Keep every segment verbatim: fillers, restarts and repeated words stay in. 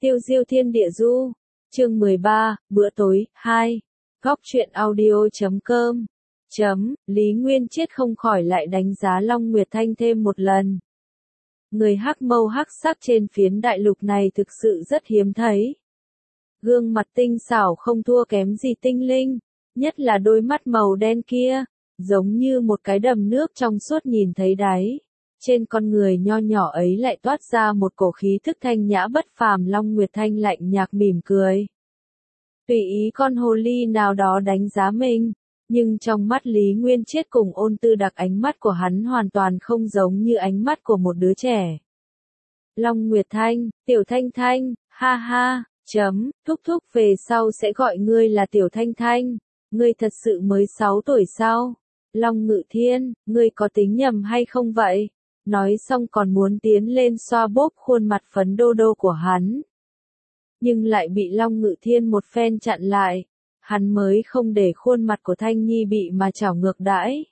Tiêu diêu thiên địa du. Chương mười ba, bữa tối, hai. Góc truyện audio chấm com. Chấm, Lý Nguyên Chiết không khỏi lại đánh giá Long Nguyệt Thanh thêm một lần. Người hắc mâu hắc sắc trên phiến đại lục này thực sự rất hiếm thấy. Gương mặt tinh xảo không thua kém gì tinh linh, nhất là đôi mắt màu đen kia, giống như một cái đầm nước trong suốt nhìn thấy đáy. Trên con người nho nhỏ ấy lại toát ra một cổ khí thức thanh nhã bất phàm. Long Nguyệt Thanh lạnh nhạt mỉm cười. Tùy ý con hồ ly nào đó đánh giá mình, nhưng trong mắt Lý Nguyên Chiết cùng Ôn Tư Đặc, ánh mắt của hắn hoàn toàn không giống như ánh mắt của một đứa trẻ. Long Nguyệt Thanh, Tiểu Thanh Thanh, ha ha, chấm, thúc thúc về sau sẽ gọi ngươi là Tiểu Thanh Thanh, ngươi thật sự mới sáu tuổi sao? Long Ngự Thiên, ngươi có tính nhầm hay không vậy? Nói xong còn muốn tiến lên xoa bóp khuôn mặt phấn đô đô của hắn. Nhưng lại bị Long Ngự Thiên một phen chặn lại, hắn mới không để khuôn mặt của Thanh Nhi bị mà chảo ngược đãi.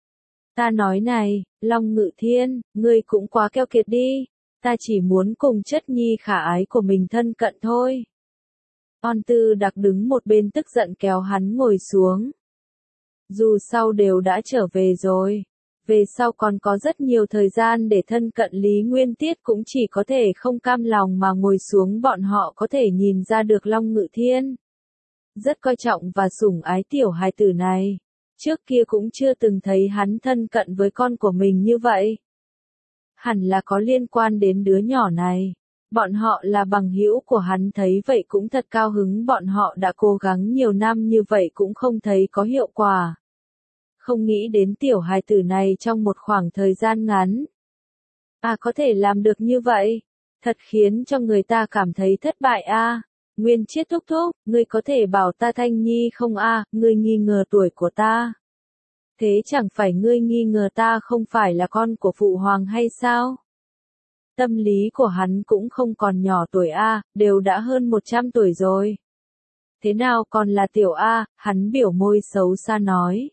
Ta nói này, Long Ngự Thiên, ngươi cũng quá keo kiệt đi, ta chỉ muốn cùng chất nhi khả ái của mình thân cận thôi. Ôn Tư Đặc đứng một bên tức giận kéo hắn ngồi xuống. Dù sao đều đã trở về rồi, về sau còn có rất nhiều thời gian để thân cận. Lý Nguyên Tiết cũng chỉ có thể không cam lòng mà ngồi xuống. Bọn họ có thể nhìn ra được Long Ngự Thiên rất coi trọng và sủng ái tiểu hài tử này. Trước kia cũng chưa từng thấy hắn thân cận với con của mình như vậy. Hẳn là có liên quan đến đứa nhỏ này. Bọn họ là bằng hữu của hắn, thấy vậy cũng thật cao hứng. Bọn họ đã cố gắng nhiều năm như vậy cũng không thấy có hiệu quả. Không nghĩ đến tiểu hài tử này trong một khoảng thời gian ngắn à có thể làm được như vậy, thật khiến cho người ta cảm thấy thất bại a. À. Nguyên Chiết thúc thúc, ngươi có thể bảo ta Thanh Nhi không a? À, ngươi nghi ngờ tuổi của ta. Thế chẳng phải ngươi nghi ngờ ta không phải là con của phụ hoàng hay sao? Tâm lý của hắn cũng không còn nhỏ tuổi a, à, đều đã hơn một trăm tuổi rồi. Thế nào còn là tiểu a? À, hắn biểu môi xấu xa nói.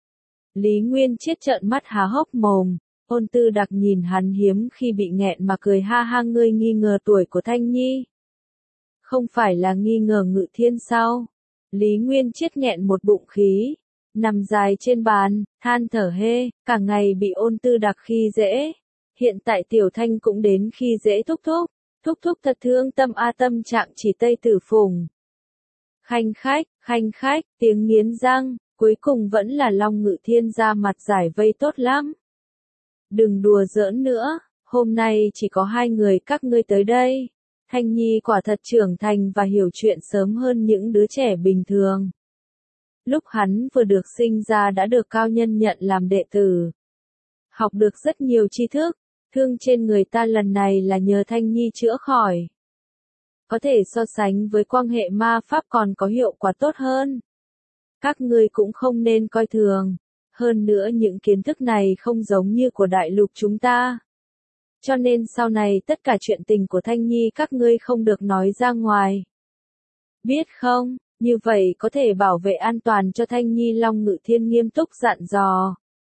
Lý Nguyên Chiết trợn mắt há hốc mồm. Ôn Tư Đặc nhìn hắn hiếm khi bị nghẹn mà cười ha ha. Ngươi nghi ngờ tuổi của Thanh Nhi? Không phải là nghi ngờ Ngự Thiên sao? Lý Nguyên Chiết nghẹn một bụng khí, nằm dài trên bàn, than thở hê, cả ngày bị Ôn Tư Đặc khi dễ. Hiện tại Tiểu Thanh cũng đến khi dễ thúc thúc, thúc thúc thật thương tâm a. Tâm trạng chỉ Tây Tử Phùng. Khanh khách, khanh khách, tiếng nghiến răng, cuối cùng vẫn là Long Ngự Thiên ra mặt giải vây tốt lắm. Đừng đùa giỡn nữa, hôm nay chỉ có hai người các ngươi tới đây. Thanh Nhi quả thật trưởng thành và hiểu chuyện sớm hơn những đứa trẻ bình thường. Lúc hắn vừa được sinh ra đã được cao nhân nhận làm đệ tử. Học được rất nhiều tri thức, thương trên người ta lần này là nhờ Thanh Nhi chữa khỏi. Có thể so sánh với quan hệ ma pháp còn có hiệu quả tốt hơn. Các ngươi cũng không nên coi thường. Hơn nữa những kiến thức này không giống như của đại lục chúng ta. Cho nên sau này tất cả chuyện tình của Thanh Nhi các ngươi không được nói ra ngoài. Biết không, như vậy có thể bảo vệ an toàn cho Thanh Nhi. Long Ngự Thiên nghiêm túc dặn dò.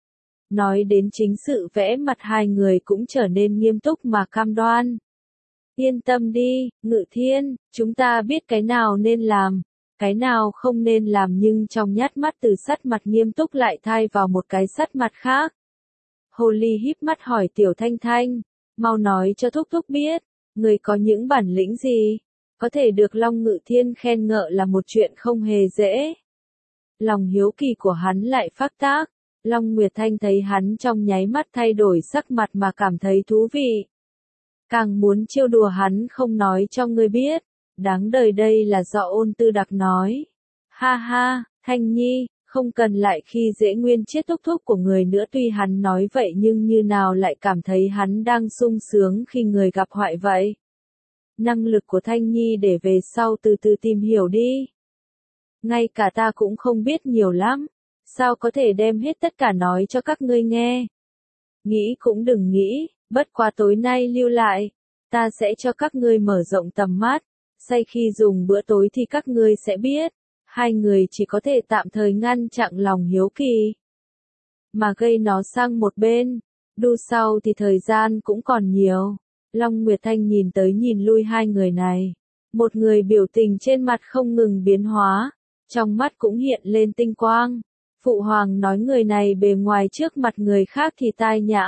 Nói đến chính sự, vẽ mặt hai người cũng trở nên nghiêm túc mà cam đoan. Yên tâm đi, Ngự Thiên, chúng ta biết cái nào nên làm, cái nào không nên làm. Nhưng trong nhát mắt từ sắt mặt nghiêm túc lại thay vào một cái sắt mặt khác. Hồ ly híp mắt hỏi Tiểu Thanh Thanh, mau nói cho thúc thúc biết, người có những bản lĩnh gì? Có thể được Long Ngự Thiên khen ngợi là một chuyện không hề dễ. Lòng hiếu kỳ của hắn lại phát tác. Long Nguyệt Thanh thấy hắn trong nháy mắt thay đổi sắc mặt mà cảm thấy thú vị. Càng muốn trêu đùa hắn, không nói cho ngươi biết. Đáng đời đây là do Ôn Tư Đặc nói. Ha ha, Thanh Nhi, không cần lại khi dễ Nguyên Chiết thúc thúc của người nữa. Tuy hắn nói vậy nhưng như nào lại cảm thấy hắn đang sung sướng khi người gặp họa vậy. Năng lực của Thanh Nhi để về sau từ từ tìm hiểu đi. Ngay cả ta cũng không biết nhiều lắm. Sao có thể đem hết tất cả nói cho các ngươi nghe? Nghĩ cũng đừng nghĩ, bất quá tối nay lưu lại. Ta sẽ cho các ngươi mở rộng tầm mắt. Say khi dùng bữa tối thì các ngươi sẽ biết. Hai người chỉ có thể tạm thời ngăn chặn lòng hiếu kỳ, mà gây nó sang một bên. Đu sau thì thời gian cũng còn nhiều. Long Nguyệt Thanh nhìn tới nhìn lui hai người này. Một người biểu tình trên mặt không ngừng biến hóa, trong mắt cũng hiện lên tinh quang. Phụ hoàng nói người này bề ngoài trước mặt người khác thì tai nhã,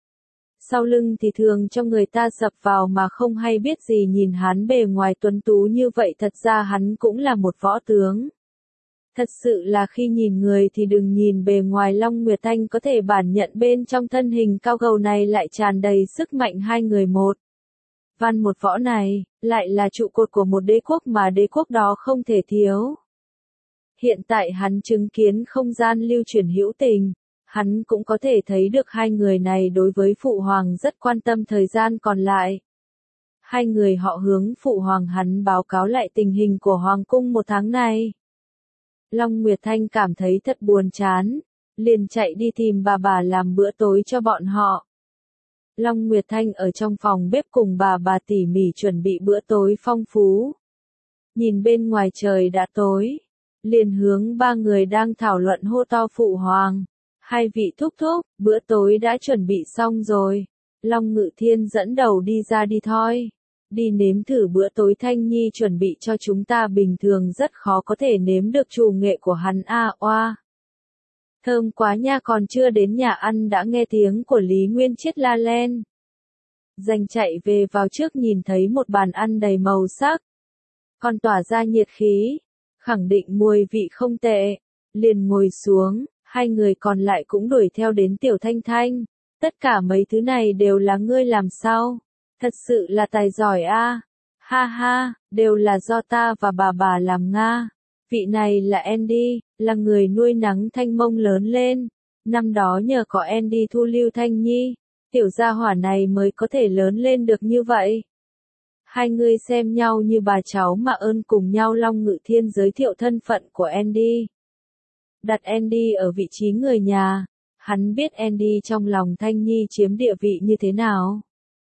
sau lưng thì thường cho người ta sập vào mà không hay biết gì. Nhìn hắn bề ngoài tuấn tú như vậy, thật ra hắn cũng là một võ tướng. Thật sự là khi nhìn người thì đừng nhìn bề ngoài. Long Nguyệt Thanh có thể bản nhận bên trong thân hình cao gầy này lại tràn đầy sức mạnh. Hai người một văn một võ này, lại là trụ cột của một đế quốc mà đế quốc đó không thể thiếu. Hiện tại hắn chứng kiến không gian lưu chuyển hữu tình, hắn cũng có thể thấy được hai người này đối với phụ hoàng rất quan tâm. Thời gian còn lại, hai người họ hướng phụ hoàng hắn báo cáo lại tình hình của hoàng cung một tháng này. Long Nguyệt Thanh cảm thấy thật buồn chán, liền chạy đi tìm bà bà làm bữa tối cho bọn họ. Long Nguyệt Thanh ở trong phòng bếp cùng bà bà tỉ mỉ chuẩn bị bữa tối phong phú. Nhìn bên ngoài trời đã tối, liền hướng ba người đang thảo luận hô to: phụ hoàng, hai vị thúc thúc, bữa tối đã chuẩn bị xong rồi. Long Ngự Thiên dẫn đầu đi ra: đi thôi, đi nếm thử bữa tối Thanh Nhi chuẩn bị cho chúng ta, bình thường rất khó có thể nếm được trù nghệ của hắn. A à, oa, thơm quá nha. Còn chưa đến nhà ăn đã nghe tiếng của Lý Nguyên Chiết la lên. Giành chạy về vào trước, nhìn thấy một bàn ăn đầy màu sắc, còn tỏa ra nhiệt khí, khẳng định mùi vị không tệ, liền ngồi xuống. Hai người còn lại cũng đuổi theo đến: Tiểu Thanh Thanh, tất cả mấy thứ này đều là ngươi làm sao? Thật sự là tài giỏi a. À. Ha ha, đều là do ta và bà bà làm nga. Vị này là Andy, là người nuôi nắng Thanh Mông lớn lên. Năm đó nhờ có Andy thu lưu Thanh Nhi, tiểu gia hỏa này mới có thể lớn lên được như vậy. Hai người xem nhau như bà cháu mà ơn cùng nhau. Long Ngự Thiên giới thiệu thân phận của Andy, đặt Andy ở vị trí người nhà. Hắn biết Andy trong lòng Thanh Nhi chiếm địa vị như thế nào.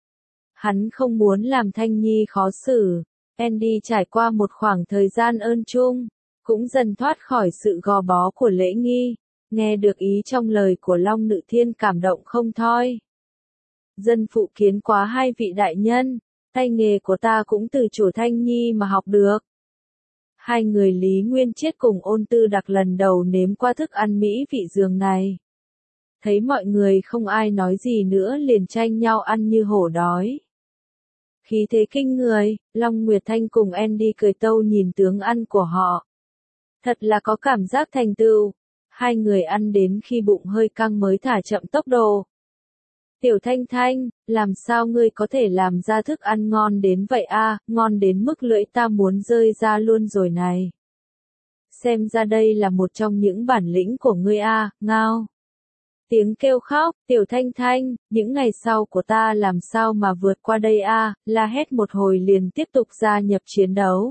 Hắn không muốn làm Thanh Nhi khó xử. Andy trải qua một khoảng thời gian ơn chung, cũng dần thoát khỏi sự gò bó của lễ nghi. Nghe được ý trong lời của Long Ngự Thiên cảm động không thôi. Dân phụ kiến quá hai vị đại nhân, tay nghề của ta cũng từ chủ Thanh Nhi mà học được. Hai người Lý Nguyên Chiết cùng Ôn Tư Đặc lần đầu nếm qua thức ăn mỹ vị giường này. Thấy mọi người không ai nói gì nữa, liền tranh nhau ăn như hổ đói. Khí thế kinh người, Long Nguyệt Thanh cùng Andy cười tâu nhìn tướng ăn của họ. Thật là có cảm giác thành tựu. Hai người ăn đến khi bụng hơi căng mới thả chậm tốc độ. Tiểu Thanh Thanh, làm sao ngươi có thể làm ra thức ăn ngon đến vậy a? À, ngon đến mức lưỡi ta muốn rơi ra luôn rồi này. Xem ra đây là một trong những bản lĩnh của ngươi a. À, ngao. Tiếng kêu khóc: Tiểu Thanh Thanh, những ngày sau của ta làm sao mà vượt qua đây a? À, la hét một hồi liền tiếp tục gia nhập chiến đấu.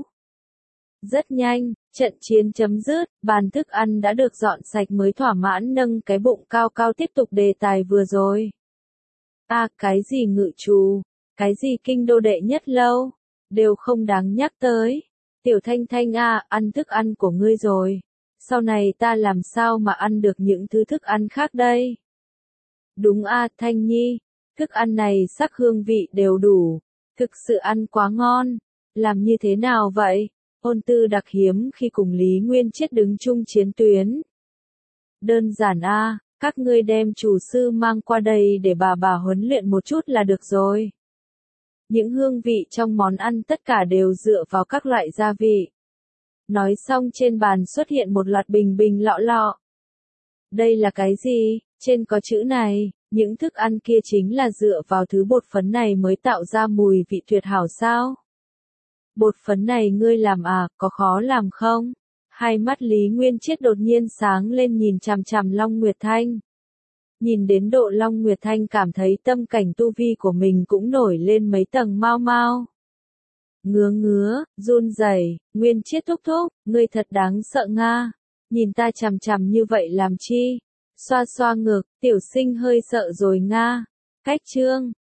Rất nhanh, trận chiến chấm dứt, bàn thức ăn đã được dọn sạch mới thỏa mãn nâng cái bụng cao cao tiếp tục đề tài vừa rồi. A à, cái gì ngự trù, cái gì kinh đô đệ nhất lâu, đều không đáng nhắc tới. Tiểu Thanh Thanh a, à, ăn thức ăn của ngươi rồi. Sau này ta làm sao mà ăn được những thứ thức ăn khác đây? Đúng a, à, Thanh Nhi, thức ăn này sắc hương vị đều đủ, thực sự ăn quá ngon. Làm như thế nào vậy? Ôn Tư Đặc hiếm khi cùng Lý Nguyên Chiết đứng chung chiến tuyến. Đơn giản a, à, các ngươi đem chủ sư mang qua đây để bà bà huấn luyện một chút là được rồi. Những hương vị trong món ăn tất cả đều dựa vào các loại gia vị. Nói xong trên bàn xuất hiện một loạt bình bình lọ lọ. Đây là cái gì? Trên có chữ này, những thức ăn kia chính là dựa vào thứ bột phấn này mới tạo ra mùi vị tuyệt hảo sao? Bột phấn này ngươi làm à, có khó làm không? Hai mắt Lý Nguyên Chiết đột nhiên sáng lên nhìn chằm chằm Long Nguyệt Thanh. Nhìn đến độ Long Nguyệt Thanh cảm thấy tâm cảnh tu vi của mình cũng nổi lên mấy tầng mau mau. Ngứa ngứa, run rẩy, Nguyên Chiết thúc thúc, ngươi thật đáng sợ nga. Nhìn ta chằm chằm như vậy làm chi? Xoa xoa ngực, tiểu sinh hơi sợ rồi nga. Cách chương